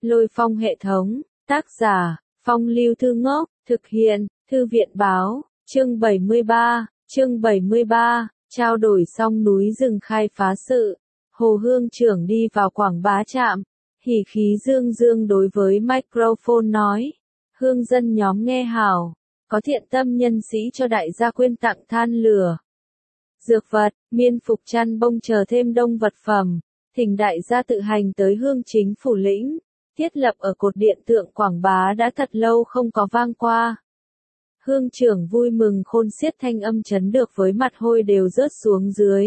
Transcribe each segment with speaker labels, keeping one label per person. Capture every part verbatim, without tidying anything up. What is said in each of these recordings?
Speaker 1: Lôi Phong hệ thống, tác giả, Phong Lưu Thư Ngốc, thực hiện, Thư viện Báo, chương bảy mươi ba, chương bảy mươi ba, trao đổi xong núi rừng khai phá sự. Hồ Hương trưởng đi vào Quảng Bá trạm, hỉ khí dương dương đối với microphone nói. Hương dân nhóm nghe hảo, có thiện tâm nhân sĩ cho đại gia quyên tặng than lửa, dược vật, miên phục chăn bông chờ thêm đông vật phẩm, thỉnh đại gia tự hành tới Hương chính phủ lĩnh, thiết lập ở cột điện tượng Quảng Bá đã thật lâu không có vang qua. Hương trưởng vui mừng khôn xiết, thanh âm chấn được với mặt hôi đều rớt xuống dưới.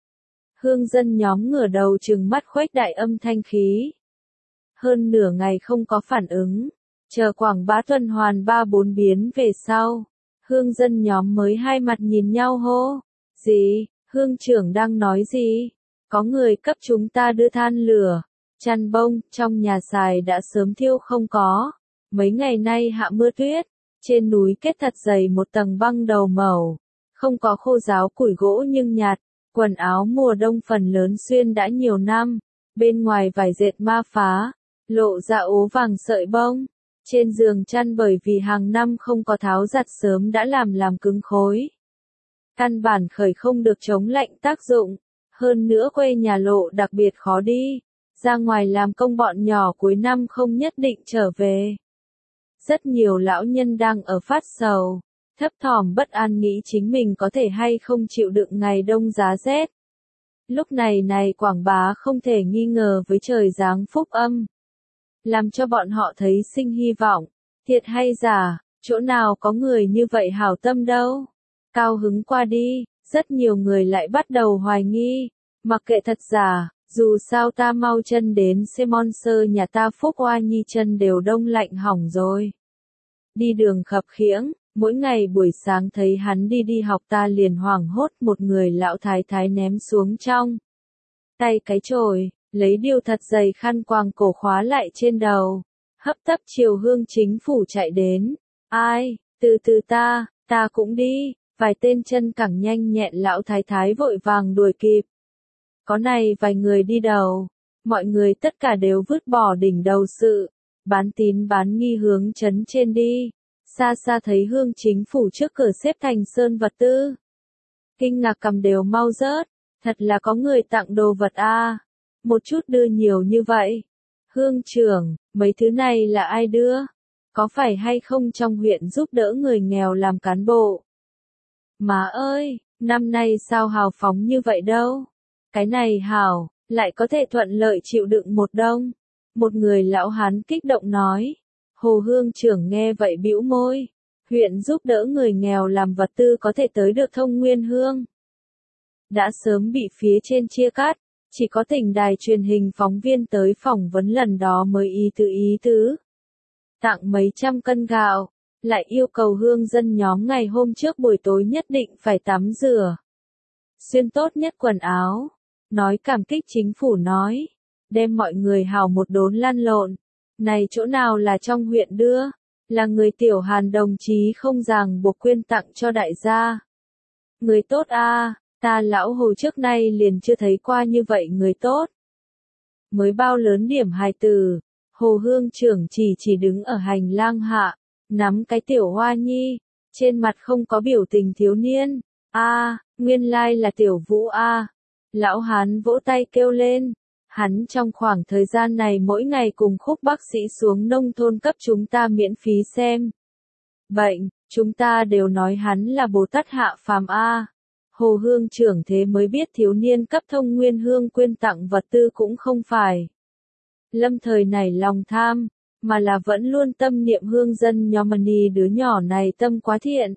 Speaker 1: Hương dân nhóm ngửa đầu trừng mắt khuếch đại âm thanh khí. Hơn nửa ngày không có phản ứng, chờ Quảng Bá tuần hoàn ba bốn biến về sau, hương dân nhóm mới hai mặt nhìn nhau hô. Gì, hương trưởng đang nói gì? Có người cấp chúng ta đưa than lửa, chăn bông, trong nhà xài đã sớm thiêu không có. Mấy ngày nay hạ mưa tuyết, trên núi kết thật dày một tầng băng đầu màu, không có khô ráo củi gỗ nhưng nhạt, quần áo mùa đông phần lớn xuyên đã nhiều năm, bên ngoài vải dệt ma phá, lộ ra ố vàng sợi bông. Trên giường chăn bởi vì hàng năm không có tháo giặt sớm đã làm làm cứng khối. Căn bản khởi không được chống lạnh tác dụng, hơn nữa quê nhà lộ đặc biệt khó đi, ra ngoài làm công bọn nhỏ cuối năm không nhất định trở về. Rất nhiều lão nhân đang ở phát sầu, thấp thỏm bất an nghĩ chính mình có thể hay không chịu đựng ngày đông giá rét. Lúc này này Quảng Bá không thể nghi ngờ với trời giáng phúc âm, làm cho bọn họ thấy sinh hy vọng. Thiệt hay giả, chỗ nào có người như vậy hảo tâm đâu. Cao hứng qua đi, rất nhiều người lại bắt đầu hoài nghi, mặc kệ thật giả, dù sao ta mau chân đến sponsor nhà ta Phúc Oa Nhi chân đều đông lạnh hỏng rồi. Đi đường khập khiễng, mỗi ngày buổi sáng thấy hắn đi đi học ta liền hoảng hốt, một người lão thái thái ném xuống trong tay cái chổi, lấy điều thật dày khăn quàng cổ khóa lại trên đầu, hấp tấp chiều Hương chính phủ chạy đến. Ai, từ từ ta, ta cũng đi. Vài tên chân cẳng nhanh nhẹn lão thái thái vội vàng đuổi kịp. Có này vài người đi đầu, mọi người tất cả đều vứt bỏ đỉnh đầu sự, bán tín bán nghi hướng trấn trên đi. Xa xa thấy Hương chính phủ trước cửa xếp thành sơn vật tư. Kinh ngạc cầm đều mau rớt, thật là có người tặng đồ vật a, à. Một chút đưa nhiều như vậy. Hương trưởng, mấy thứ này là ai đưa? Có phải hay không trong huyện giúp đỡ người nghèo làm cán bộ? Má ơi, năm nay sao hào phóng như vậy đâu? Cái này hảo, lại có thể thuận lợi chịu đựng một đông. Một người lão hán kích động nói. Hồ Hương trưởng nghe vậy bĩu môi. Huyện giúp đỡ người nghèo làm vật tư có thể tới được Thông Nguyên Hương. Đã sớm bị phía trên chia cắt, chỉ có tỉnh đài truyền hình phóng viên tới phỏng vấn lần đó mới ý tứ ý tứ. Tặng mấy trăm cân gạo. Lại yêu cầu hương dân nhóm ngày hôm trước buổi tối nhất định phải tắm rửa, xuyên tốt nhất quần áo, nói cảm kích chính phủ nói, đem mọi người hào một đốn lăn lộn. Này chỗ nào là trong huyện đưa, là người tiểu Hàn đồng chí không ràng buộc quyên tặng cho đại gia. Người tốt a, à, ta lão Hồ trước nay liền chưa thấy qua như vậy người tốt. Mới bao lớn điểm hài từ, Hồ Hương trưởng chỉ chỉ đứng ở hành lang hạ. Nắm cái tiểu Hoa Nhi, trên mặt không có biểu tình thiếu niên. A, à, nguyên lai là tiểu Vũ a. À. Lão hán vỗ tay kêu lên. Hắn trong khoảng thời gian này mỗi ngày cùng Khúc bác sĩ xuống nông thôn cấp chúng ta miễn phí xem bệnh, chúng ta đều nói hắn là Bồ Tát hạ phàm a. À. Hồ Hương trưởng thế mới biết thiếu niên cấp Thông Nguyên Hương quyên tặng vật tư cũng không phải lâm thời nảy lòng tham, mà là vẫn luôn tâm niệm hương dân nhóm mani đứa nhỏ này tâm quá thiện.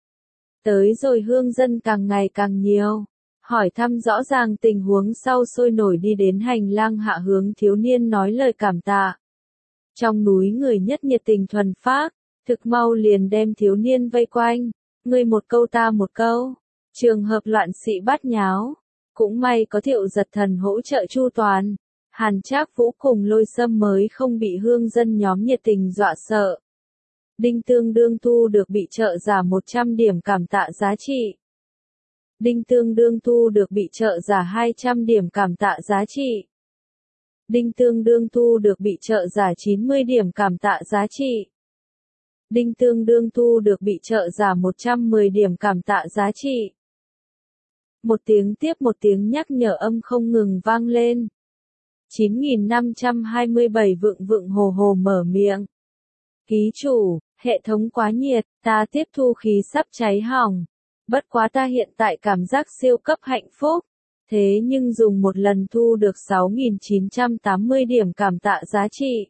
Speaker 1: Tới rồi hương dân càng ngày càng nhiều, hỏi thăm rõ ràng tình huống sau sôi nổi đi đến hành lang hạ hướng thiếu niên nói lời cảm tạ. Trong núi người nhất nhiệt tình thuần phác, thực mau liền đem thiếu niên vây quanh, ngươi một câu ta một câu, trường hợp loạn xị bát nháo, cũng may có Thiệu Giật Thần hỗ trợ chu toàn. Hàn Trác Vũ cùng Lôi Sâm mới không bị hương dân nhóm nhiệt tình dọa sợ. Đinh Tương Đương thu được bị trợ giả một trăm điểm cảm tạ giá trị. Đinh Tương Đương thu được bị trợ giả hai trăm điểm cảm tạ giá trị. Đinh tương đương thu được bị trợ giả chín mươi điểm cảm tạ giá trị. Đinh tương đương thu được bị trợ giả một trăm mười điểm cảm tạ giá trị. Một tiếng tiếp một tiếng nhắc nhở âm không ngừng vang lên. chín nghìn năm trăm hai mươi bảy vượng vượng hồ hồ mở miệng. Ký chủ, hệ thống quá nhiệt, ta tiếp thu khí sắp cháy hỏng. Bất quá ta hiện tại cảm giác siêu cấp hạnh phúc. Thế nhưng dùng một lần thu được sáu nghìn chín trăm tám mươi điểm cảm tạ giá trị.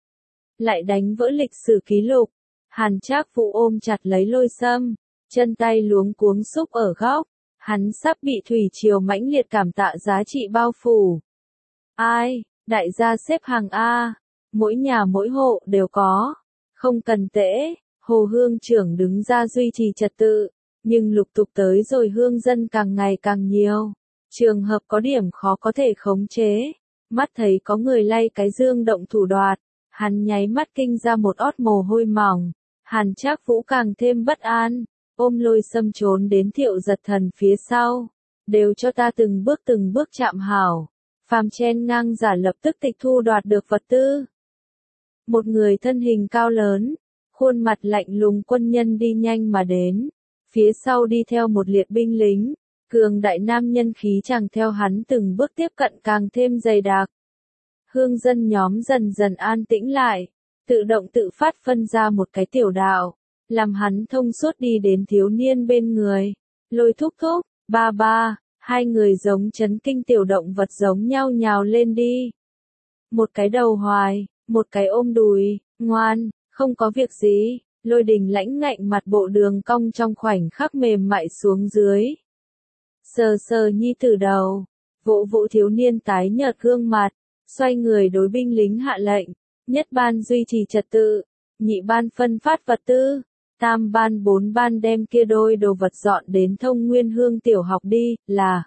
Speaker 1: Lại đánh vỡ lịch sử ký lục. Hàn Trác Vũ ôm chặt lấy Lôi Sâm, chân tay luống cuống xúc ở góc. Hắn sắp bị thủy triều mãnh liệt cảm tạ giá trị bao phủ. Ai, đại gia xếp hàng A, mỗi nhà mỗi hộ đều có. Không cần tễ, Hồ Hương trưởng đứng ra duy trì trật tự, nhưng lục tục tới rồi hương dân càng ngày càng nhiều. Trường hợp có điểm khó có thể khống chế. Mắt thấy có người lay cái dương động thủ đoạt, hắn nháy mắt kinh ra một ót mồ hôi mỏng. Hàn Trác Vũ càng thêm bất an, ôm Lôi Sâm trốn đến Thiệu Giật Thần phía sau. Đều cho ta từng bước từng bước chạm hảo. Phàm chen ngang giả lập tức tịch thu đoạt được vật tư. Một người thân hình cao lớn, khuôn mặt lạnh lùng quân nhân đi nhanh mà đến. Phía sau đi theo một liệt binh lính, cường đại nam nhân khí chàng theo hắn từng bước tiếp cận càng thêm dày đặc. Hương dân nhóm dần dần an tĩnh lại, tự động tự phát phân ra một cái tiểu đạo, làm hắn thông suốt đi đến thiếu niên bên người. Lôi thúc thúc, ba ba, hai người giống chấn kinh tiểu động vật giống nhau nhào lên đi. Một cái đầu hoài, một cái ôm đùi, ngoan, không có việc gì. Lôi Đình lãnh ngạnh mặt bộ đường cong trong khoảnh khắc mềm mại xuống dưới. Sờ sờ nhi tử đầu, vỗ vỗ thiếu niên tái nhợt gương mặt, xoay người đối binh lính hạ lệnh, nhất ban duy trì trật tự, nhị ban phân phát vật tư, tam ban bốn ban đem kia đôi đồ vật dọn đến Thông Nguyên Hương tiểu học đi, là.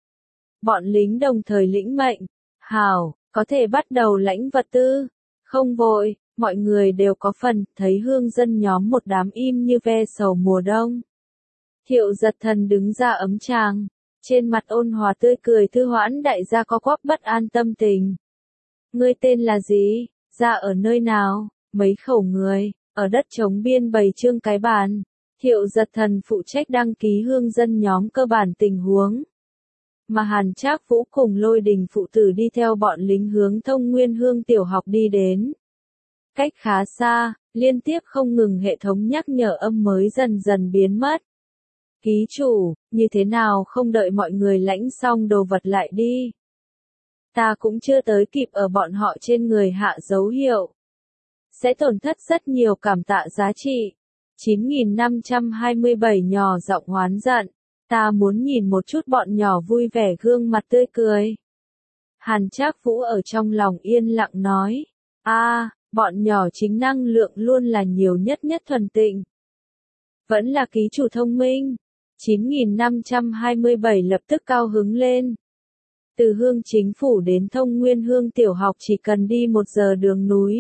Speaker 1: Bọn lính đồng thời lĩnh mệnh, hảo, có thể bắt đầu lãnh vật tư, không vội. Mọi người đều có phần, thấy hương dân nhóm một đám im như ve sầu mùa đông. Thiệu Giật Thần đứng ra ấm tràng, trên mặt ôn hòa tươi cười thư hoãn đại gia có quắc bất an tâm tình. Ngươi tên là gì, ra ở nơi nào, mấy khẩu người, ở đất trống biên bày trương cái bàn. Thiệu Giật Thần phụ trách đăng ký hương dân nhóm cơ bản tình huống. Mà Hàn Trác Vũ cùng Lôi Đình phụ tử đi theo bọn lính hướng Thông Nguyên Hương tiểu học đi đến. Cách khá xa, liên tiếp không ngừng hệ thống nhắc nhở âm mới dần dần biến mất. Ký chủ, như thế nào không đợi mọi người lãnh xong đồ vật lại đi. Ta cũng chưa tới kịp ở bọn họ trên người hạ dấu hiệu. Sẽ tổn thất rất nhiều cảm tạ giá trị. chín nghìn năm trăm hai mươi bảy nhỏ giọng oán giận. Ta muốn nhìn một chút bọn nhỏ vui vẻ gương mặt tươi cười. Hàn Trác Vũ ở trong lòng yên lặng nói. A. Bọn nhỏ chính năng lượng luôn là nhiều nhất nhất thuần tịnh. Vẫn là ký chủ thông minh. chín nghìn năm trăm hai mươi bảy lập tức cao hứng lên. Từ Hương Chính Phủ đến Thông Nguyên Hương tiểu học chỉ cần đi một giờ đường núi.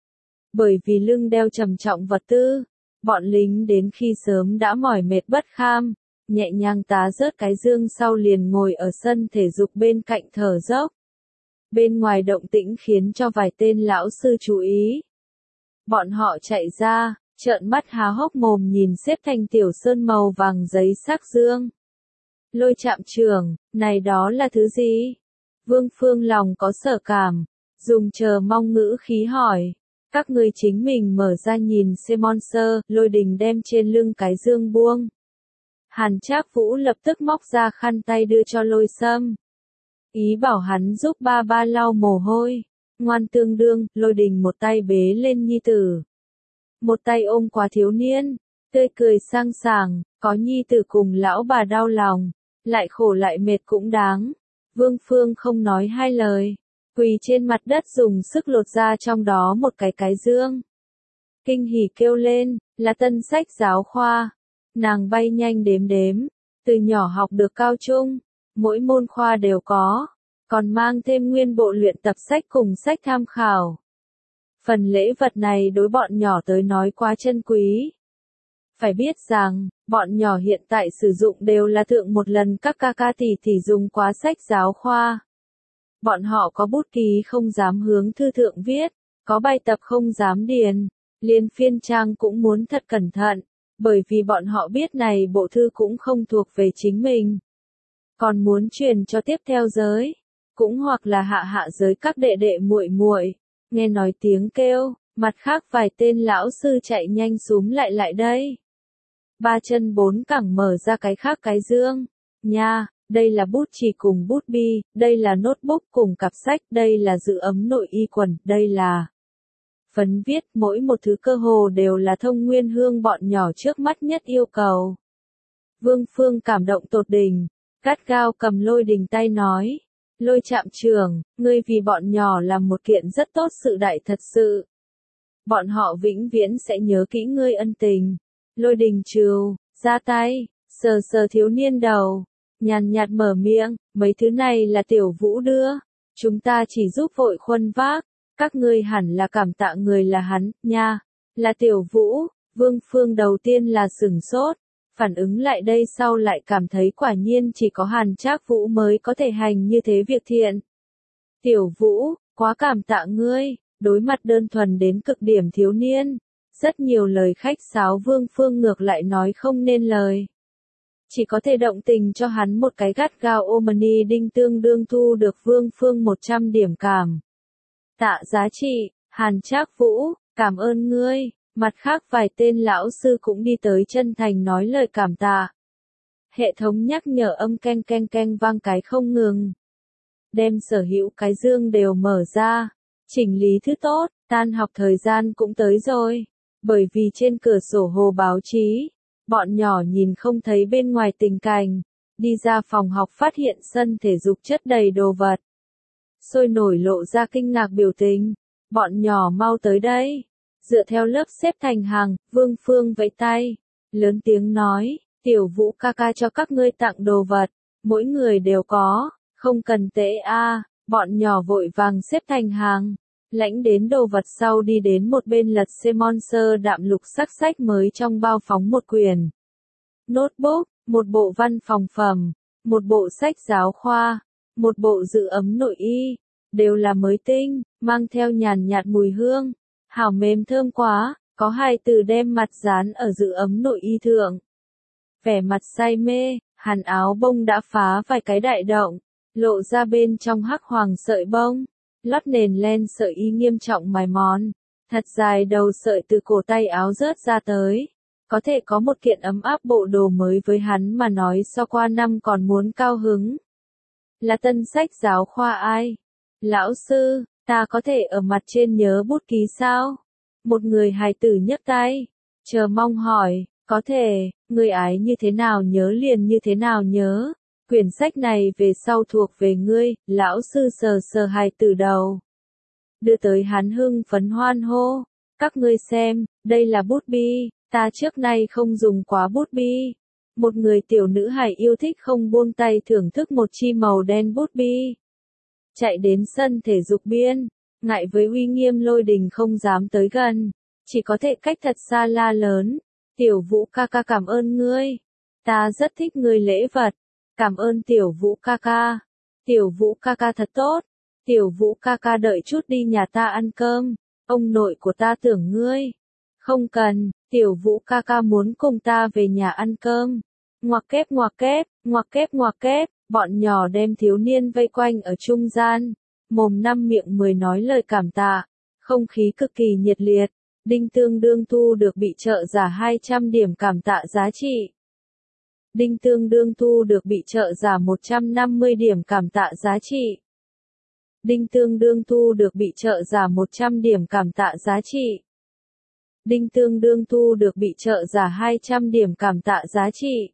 Speaker 1: Bởi vì lưng đeo trầm trọng vật tư, bọn lính đến khi sớm đã mỏi mệt bất kham, nhẹ nhàng tá rớt cái dương sau liền ngồi ở sân thể dục bên cạnh thở dốc. Bên ngoài động tĩnh khiến cho vài tên lão sư chú ý. Bọn họ chạy ra, trợn mắt há hốc mồm nhìn xếp thành tiểu sơn màu vàng giấy sắc dương. Lôi Trạm trưởng, này đó là thứ gì? Vương Phương lòng có sở cảm, dùng chờ mong ngữ khí hỏi. Các ngươi chính mình mở ra nhìn xem monster, Lôi Đình đem trên lưng cái dương buông. Hàn Trác Vũ lập tức móc ra khăn tay đưa cho Lôi Sâm. Ý bảo hắn giúp ba ba lau mồ hôi. Ngoan tương đương, Lôi Đình một tay bế lên nhi tử. Một tay ôm qua thiếu niên, tươi cười sang sảng, có nhi tử cùng lão bà đau lòng, lại khổ lại mệt cũng đáng. Vương Phương không nói hai lời, quỳ trên mặt đất dùng sức lột ra trong đó một cái cái dương. Kinh hỉ kêu lên, là tân sách giáo khoa. Nàng bay nhanh đếm đếm, từ nhỏ học được cao trung, mỗi môn khoa đều có, còn mang thêm nguyên bộ luyện tập sách cùng sách tham khảo. Phần lễ vật này đối bọn nhỏ tới nói quá chân quý. Phải biết rằng, bọn nhỏ hiện tại sử dụng đều là thượng một lần các ca ca tỷ tỷ dùng quá sách giáo khoa. Bọn họ có bút ký không dám hướng thư thượng viết, có bài tập không dám điền, liền phiên trang cũng muốn thật cẩn thận, bởi vì bọn họ biết này bộ thư cũng không thuộc về chính mình. Còn muốn truyền cho tiếp theo giới, cũng hoặc là hạ hạ giới các đệ đệ muội muội. Nghe nói tiếng kêu, mặt khác vài tên lão sư chạy nhanh xúm lại lại đây. Ba chân bốn cẳng mở ra cái khác cái dương. Nha, đây là bút chì cùng bút bi, đây là notebook cùng cặp sách, đây là giữ ấm nội y quần, đây là phấn viết, mỗi một thứ cơ hồ đều là Thông Nguyên Hương bọn nhỏ trước mắt nhất yêu cầu. Vương Phương cảm động tột đỉnh, gắt gao cầm Lôi Đình tay nói. Lôi Trạm trưởng, ngươi vì bọn nhỏ làm một kiện rất tốt sự đại thật sự. Bọn họ vĩnh viễn sẽ nhớ kỹ ngươi ân tình. Lôi Đình trừ, ra tay, sờ sờ thiếu niên đầu, nhàn nhạt mở miệng, mấy thứ này là Tiểu Vũ đưa. Chúng ta chỉ giúp vội khuân vác, các ngươi hẳn là cảm tạ người là hắn, nha, là Tiểu Vũ. Vương Phương đầu tiên là sửng sốt, phản ứng lại đây sau lại cảm thấy quả nhiên chỉ có Hàn Trác Vũ mới có thể hành như thế việc thiện. Tiểu Vũ, quá cảm tạ ngươi, đối mặt đơn thuần đến cực điểm thiếu niên, rất nhiều lời khách sáo Vương Phương ngược lại nói không nên lời. Chỉ có thể động tình cho hắn một cái gắt gao Omani đinh tương đương thu được Vương Phương một trăm điểm cảm. Tạ giá trị, Hàn Trác Vũ, cảm ơn ngươi. Mặt khác vài tên lão sư cũng đi tới chân thành nói lời cảm tạ. Hệ thống nhắc nhở âm keng keng keng vang cái không ngừng. Đem sở hữu cái dương đều mở ra. Chỉnh lý thứ tốt, tan học thời gian cũng tới rồi. Bởi vì trên cửa sổ hồ báo chí, bọn nhỏ nhìn không thấy bên ngoài tình cảnh. Đi ra phòng học phát hiện sân thể dục chất đầy đồ vật. Sôi nổi lộ ra kinh ngạc biểu tình. Bọn nhỏ mau tới đây. Dựa theo lớp xếp thành hàng, Vương Phương vẫy tay, lớn tiếng nói, Tiểu Vũ ca ca cho các ngươi tặng đồ vật, mỗi người đều có, không cần tệ a. Bọn nhỏ vội vàng xếp thành hàng, lãnh đến đồ vật sau đi đến một bên lật xem Monster đạm lục sắc sách mới trong bao phóng một quyển. Notebook, một bộ văn phòng phẩm, một bộ sách giáo khoa, một bộ giữ ấm nội y, đều là mới tinh, mang theo nhàn nhạt mùi hương. Hảo mềm thơm quá, có hai từ đem mặt dán ở giữ ấm nội y thượng. Vẻ mặt say mê, Hàn áo bông đã phá vài cái đại động, lộ ra bên trong hắc hoàng sợi bông, lót nền len sợi y nghiêm trọng mài mòn, thật dài đầu sợi từ cổ tay áo rớt ra tới. Có thể có một kiện ấm áp bộ đồ mới với hắn mà nói so qua năm còn muốn cao hứng. Là tân sách giáo khoa ai? Lão sư, ta có thể ở mặt trên nhớ bút ký sao? Một người hài tử nhấc tay, chờ mong hỏi, có thể, người ái như thế nào nhớ liền như thế nào nhớ. Quyển sách này về sau thuộc về ngươi, lão sư sờ sờ hài tử đầu. Đưa tới hắn hưng phấn hoan hô, các ngươi xem, đây là bút bi, ta trước nay không dùng quá bút bi. Một người tiểu nữ hài yêu thích không buông tay thưởng thức một chi màu đen bút bi. Chạy đến sân thể dục biên, ngại với uy nghiêm Lôi Đình không dám tới gần, chỉ có thể cách thật xa la lớn, Tiểu Vũ ca ca cảm ơn ngươi, ta rất thích ngươi lễ vật, cảm ơn Tiểu Vũ ca ca, Tiểu Vũ ca ca thật tốt, Tiểu Vũ ca ca đợi chút đi nhà ta ăn cơm, ông nội của ta tưởng ngươi, không cần, Tiểu Vũ ca ca muốn cùng ta về nhà ăn cơm, ngoặc kép ngoặc kép, ngoặc kép ngoặc kép. Bọn nhỏ đem thiếu niên vây quanh ở trung gian, mồm năm miệng mười nói lời cảm tạ, không khí cực kỳ nhiệt liệt, Đinh Tương Đương thu được bị trợ giả hai trăm điểm cảm tạ giá trị. Đinh Tương Đương thu được bị trợ giả một trăm năm mươi điểm cảm tạ giá trị. Đinh Tương Đương thu được bị trợ giả một trăm điểm cảm tạ giá trị. Đinh Tương Đương thu được bị trợ giả hai trăm điểm cảm tạ giá trị.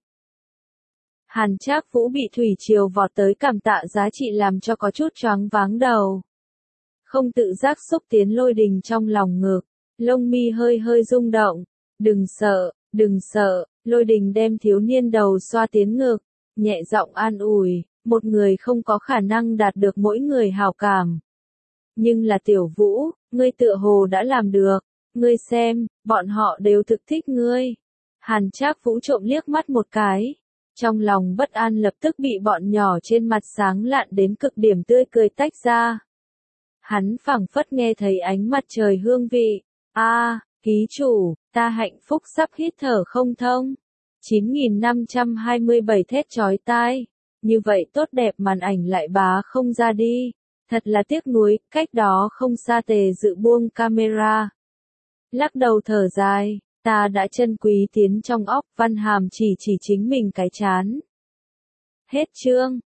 Speaker 1: Hàn Trác Vũ bị thủy triều vọt tới cảm tạ giá trị làm cho có chút choáng váng đầu. Không tự giác xúc tiến Lôi Đình trong lòng ngực, lông mi hơi hơi rung động. Đừng sợ, đừng sợ, Lôi Đình đem thiếu niên đầu xoa tiến ngực, nhẹ giọng an ủi, một người không có khả năng đạt được mỗi người hảo cảm. Nhưng là Tiểu Vũ, ngươi tựa hồ đã làm được, ngươi xem, bọn họ đều thực thích ngươi. Hàn Trác Vũ trộm liếc mắt một cái. Trong lòng bất an lập tức bị bọn nhỏ trên mặt sáng lạn đến cực điểm tươi cười tách ra. Hắn phảng phất nghe thấy ánh mặt trời hương vị. A, à, ký chủ, ta hạnh phúc sắp hít thở không thông. chín nghìn năm trăm hai mươi bảy thét chói tai. Như vậy tốt đẹp màn ảnh lại bá không ra đi. Thật là tiếc nuối, cách đó không xa Tề Dự buông camera. Lắc đầu thở dài, ta đã chân quý tiến trong óc, Văn Hàm chỉ chỉ chính mình cái chán. Hết chương.